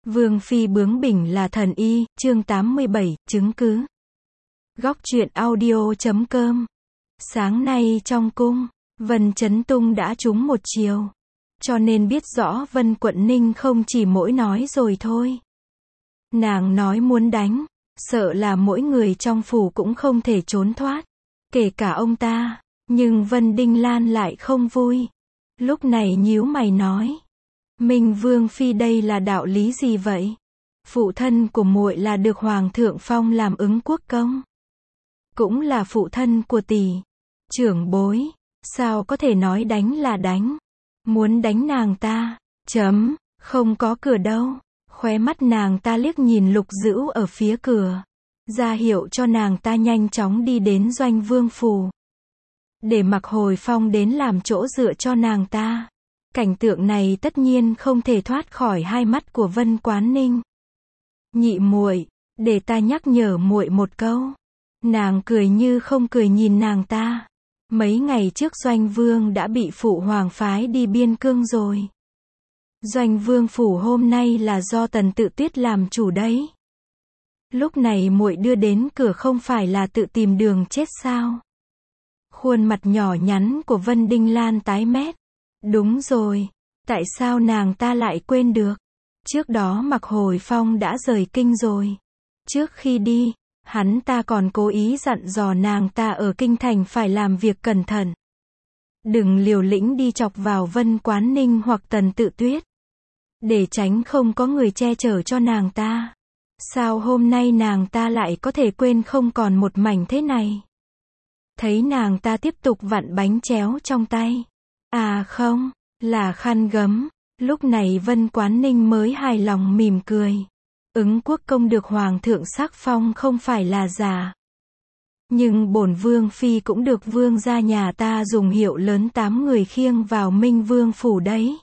Vương phi bướng bỉnh là thần y, chương 87, chứng cứ. Góc truyện audio.com. Sáng nay trong cung, Vân Chấn Tung đã trúng một chiều. Cho nên biết rõ Vân Quận Ninh không chỉ mỗi nói rồi thôi. Nàng nói muốn đánh, sợ là mỗi người trong phủ cũng không thể trốn thoát. Kể cả ông ta, nhưng Vân Đinh Lan lại không vui. Lúc này nhíu mày nói. Minh Vương phi đây là đạo lý gì vậy? Phụ thân của muội là được Hoàng thượng phong làm ứng quốc công. Cũng là phụ thân của tỷ. Trưởng bối, sao có thể nói đánh là đánh? Muốn đánh nàng ta, không có cửa đâu. Khóe mắt nàng ta liếc nhìn Lục Dữu ở phía cửa. Ra hiệu cho nàng ta nhanh chóng đi đến Doanh Vương phủ. Để Mặc Hồi Phong đến làm chỗ dựa cho nàng ta. Cảnh tượng này tất nhiên không thể thoát khỏi hai mắt của Vân Quán Ninh. Nhị muội, để ta nhắc nhở muội một câu. Nàng cười như không cười nhìn nàng ta. Mấy ngày trước Doanh Vương đã bị phụ hoàng phái đi biên cương rồi. Doanh Vương phủ hôm nay là do Tần Tự Tuyết làm chủ đấy. Lúc này muội đưa đến cửa không phải là tự tìm đường chết sao? Khuôn mặt nhỏ nhắn của Vân Đinh Lan tái mét. Đúng rồi, tại sao nàng ta lại quên được? Trước đó Mặc Hồi Phong đã rời kinh rồi. Trước khi đi, hắn ta còn cố ý dặn dò nàng ta ở kinh thành phải làm việc cẩn thận. Đừng liều lĩnh đi chọc vào Vân Quán Ninh hoặc Tần Tự Tuyết. Để tránh không có người che chở cho nàng ta. Sao hôm nay nàng ta lại có thể quên không còn một mảnh thế này? Thấy nàng ta tiếp tục vặn bánh chéo trong tay. À không, là khăn gấm. Lúc này Vân Quán Ninh mới hài lòng mỉm cười. Ứng quốc công được Hoàng thượng sắc phong không phải là giả. Nhưng bổn Vương phi cũng được Vương gia nhà ta dùng hiệu lớn 8 người khiêng vào Minh Vương phủ đấy.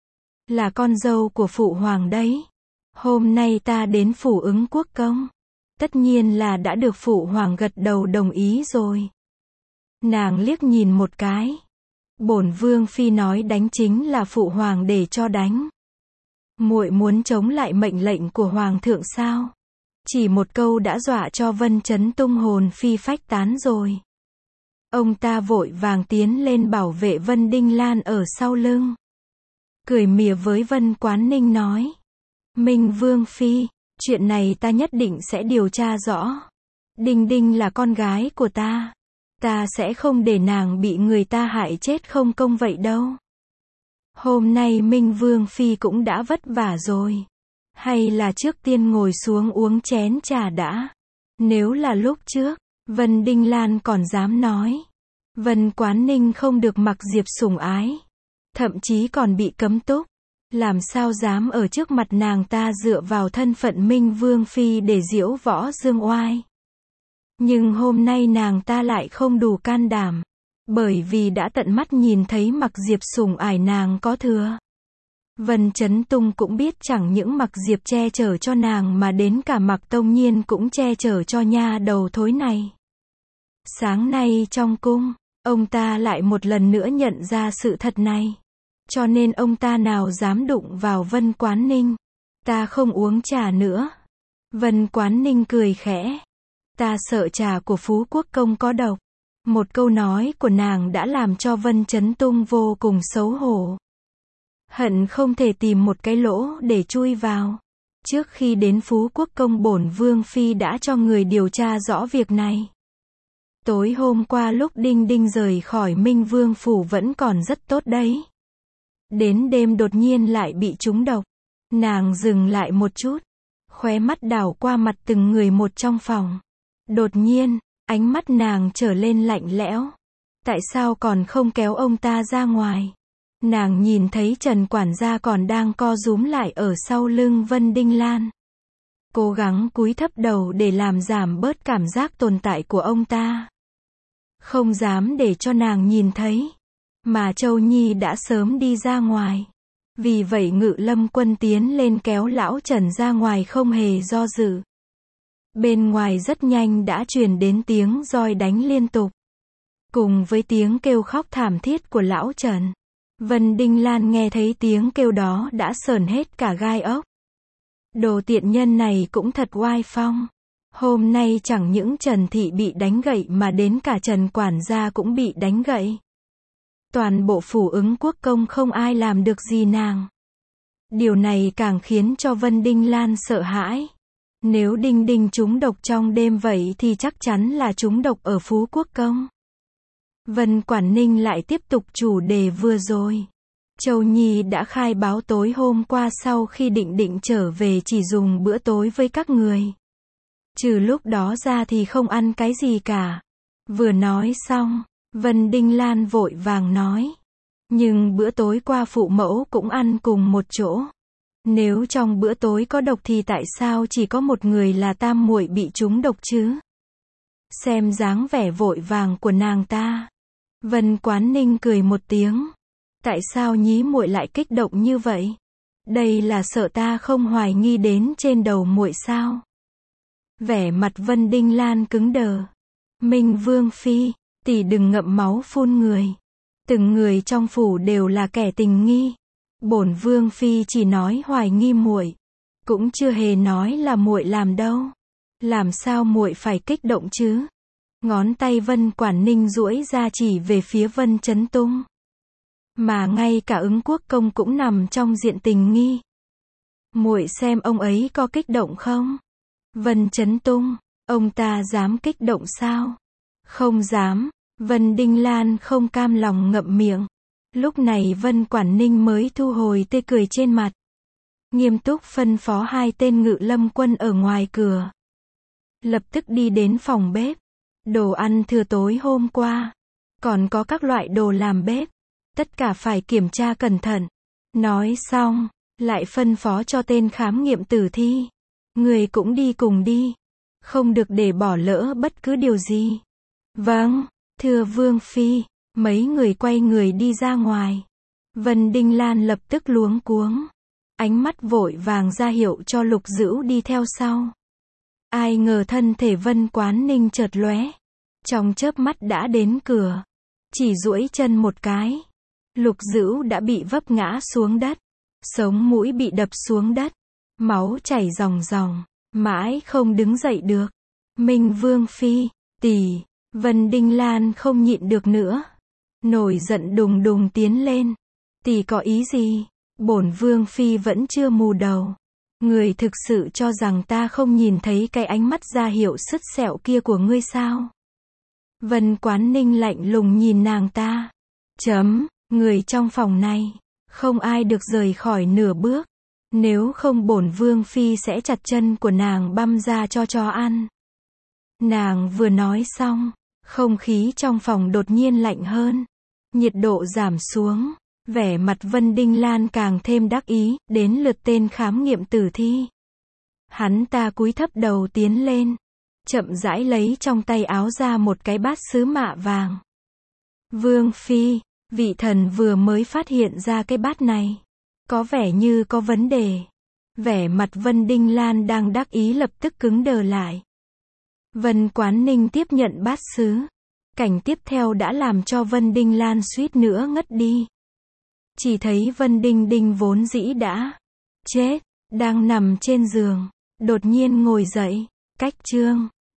Là con dâu của phụ hoàng đấy. Hôm nay ta đến phủ Ứng quốc công. Tất nhiên là đã được phụ hoàng gật đầu đồng ý rồi. Nàng liếc nhìn một cái. Bổn Vương phi nói đánh chính là phụ hoàng để cho đánh. Muội muốn chống lại mệnh lệnh của Hoàng thượng sao? Chỉ một câu đã dọa cho Vân Chấn Tung hồn phi phách tán rồi. Ông ta vội vàng tiến lên bảo vệ Vân Đinh Lan ở sau lưng. Cười mỉa với Vân Quán Ninh nói. Minh Vương phi, chuyện này ta nhất định sẽ điều tra rõ. Đinh Đinh là con gái của ta. Ta sẽ không để nàng bị người ta hại chết không công vậy đâu. Hôm nay Minh Vương phi cũng đã vất vả rồi. Hay là trước tiên ngồi xuống uống chén trà đã. Nếu là lúc trước, Vân Đinh Lan còn dám nói. Vân Quán Ninh không được Mặc Diệp sủng ái. Thậm chí còn bị cấm túc. Làm sao dám ở trước mặt nàng ta dựa vào thân phận Minh Vương phi để diễu võ dương oai. Nhưng hôm nay nàng ta lại không đủ can đảm. Bởi vì đã tận mắt nhìn thấy Mặc Diệp sủng ải nàng có thừa. Vân Chấn Tung cũng biết chẳng những Mặc Diệp che chở cho nàng mà đến cả Mặc Tông Nhiên cũng che chở cho nha đầu thối này. Sáng nay trong cung, ông ta lại một lần nữa nhận ra sự thật này. Cho nên ông ta nào dám đụng vào Vân Quán Ninh. Ta không uống trà nữa. Vân Quán Ninh cười khẽ. Ta sợ trà của Phú Quốc công có độc. Một câu nói của nàng đã làm cho Vân Chấn Tung vô cùng xấu hổ. Hận không thể tìm một cái lỗ để chui vào. Trước khi đến Phú Quốc công bổn Vương phi đã cho người điều tra rõ việc này. Tối hôm qua lúc Đinh Đinh rời khỏi Minh Vương phủ vẫn còn rất tốt đấy. Đến đêm đột nhiên lại bị trúng độc. Nàng dừng lại một chút. Khóe mắt đảo qua mặt từng người một trong phòng. Đột nhiên, ánh mắt nàng trở lên lạnh lẽo. Tại sao còn không kéo ông ta ra ngoài? Nàng nhìn thấy Trần quản gia còn đang co rúm lại ở sau lưng Vân Đinh Lan. Cố gắng cúi thấp đầu để làm giảm bớt cảm giác tồn tại của ông ta. Không dám để cho nàng nhìn thấy. Mà Châu Nhi đã sớm đi ra ngoài. Vì vậy Ngự Lâm Quân tiến lên kéo lão Trần ra ngoài không hề do dự. Bên ngoài rất nhanh đã truyền đến tiếng roi đánh liên tục. Cùng với tiếng kêu khóc thảm thiết của lão Trần. Vân Đinh Lan nghe thấy tiếng kêu đó đã sởn hết cả gai ốc. Đồ tiện nhân này cũng thật oai phong. Hôm nay chẳng những Trần Thị bị đánh gậy mà đến cả Trần quản gia cũng bị đánh gậy. Toàn bộ phủ Ứng Quốc công không ai làm được gì nàng. Điều này càng khiến cho Vân Đinh Lan sợ hãi. Nếu Đinh Đinh trúng độc trong đêm vậy thì chắc chắn là trúng độc ở Phú Quốc công. Vân Quản Ninh lại tiếp tục chủ đề vừa rồi. Châu Nhi đã khai báo tối hôm qua sau khi định trở về chỉ dùng bữa tối với các người. Trừ lúc đó ra thì không ăn cái gì cả. Vừa nói xong, Vân Đinh Lan vội vàng nói. Nhưng bữa tối qua phụ mẫu cũng ăn cùng một chỗ. Nếu trong bữa tối có độc thì tại sao chỉ có một người là tam muội bị trúng độc chứ? Xem dáng vẻ vội vàng của nàng ta. Vân Quán Ninh cười một tiếng. Tại sao nhí muội lại kích động như vậy? Đây là sợ ta không hoài nghi đến trên đầu muội sao? Vẻ mặt Vân Đinh Lan cứng đờ. Minh Vương phi, tỷ đừng ngậm máu phun người. Từng người trong phủ đều là kẻ tình nghi. Bổn Vương phi chỉ nói hoài nghi muội, cũng chưa hề nói là muội làm đâu. Làm sao muội phải kích động chứ? Ngón tay Vân Quản Ninh duỗi ra chỉ về phía Vân Chấn Tung. Mà ngay cả Ứng Quốc công cũng nằm trong diện tình nghi. Muội xem ông ấy có kích động không? Vân Chấn Tung, ông ta dám kích động sao? Không dám. Vân Đinh Lan không cam lòng ngậm miệng. Lúc này Vân Quản Ninh mới thu hồi tươi cười trên mặt. Nghiêm túc phân phó hai tên ngự lâm quân ở ngoài cửa. Lập tức đi đến phòng bếp. Đồ ăn thừa tối hôm qua. Còn có các loại đồ làm bếp. Tất cả phải kiểm tra cẩn thận. Nói xong, lại phân phó cho tên khám nghiệm tử thi. Người cũng đi cùng đi. Không được để bỏ lỡ bất cứ điều gì. Vâng, thưa Vương phi. Mấy người quay người đi ra ngoài. Vân Đinh Lan lập tức luống cuống. Ánh mắt vội vàng ra hiệu cho Lục Dữu đi theo sau. Ai ngờ thân thể Vân Quán Ninh chợt lóe. Trong chớp mắt đã đến cửa. Chỉ duỗi chân một cái. Lục Dữu đã bị vấp ngã xuống đất. Sống mũi bị đập xuống đất. Máu chảy ròng ròng. Mãi không đứng dậy được. Minh Vương phi, tỷ. Vân Đinh Lan không nhịn được nữa. Nổi giận đùng đùng tiến lên. Tỷ có ý gì? Bổn Vương phi vẫn chưa mù đầu. Người thực sự cho rằng ta không nhìn thấy cái ánh mắt ra hiệu sứt sẹo kia của ngươi sao? Vân Quán Ninh lạnh lùng nhìn nàng ta. Người trong phòng này, không ai được rời khỏi nửa bước. Nếu không bổn Vương phi sẽ chặt chân của nàng băm ra cho chó ăn. Nàng vừa nói xong, không khí trong phòng đột nhiên lạnh hơn. Nhiệt độ giảm xuống. Vẻ mặt Vân Đinh Lan càng thêm đắc ý. Đến lượt tên khám nghiệm tử thi. Hắn ta cúi thấp đầu tiến lên. Chậm rãi lấy trong tay áo ra một cái bát sứ mạ vàng. Vương phi, vị thần vừa mới phát hiện ra cái bát này. Có vẻ như có vấn đề. Vẻ mặt Vân Đinh Lan đang đắc ý lập tức cứng đờ lại. Vân Quán Ninh tiếp nhận bát sứ. Cảnh tiếp theo đã làm cho Vân Đinh Lan suýt nữa ngất đi. Chỉ thấy Vân Đinh Đinh vốn dĩ đã chết, đang nằm trên giường, đột nhiên ngồi dậy. Cách chương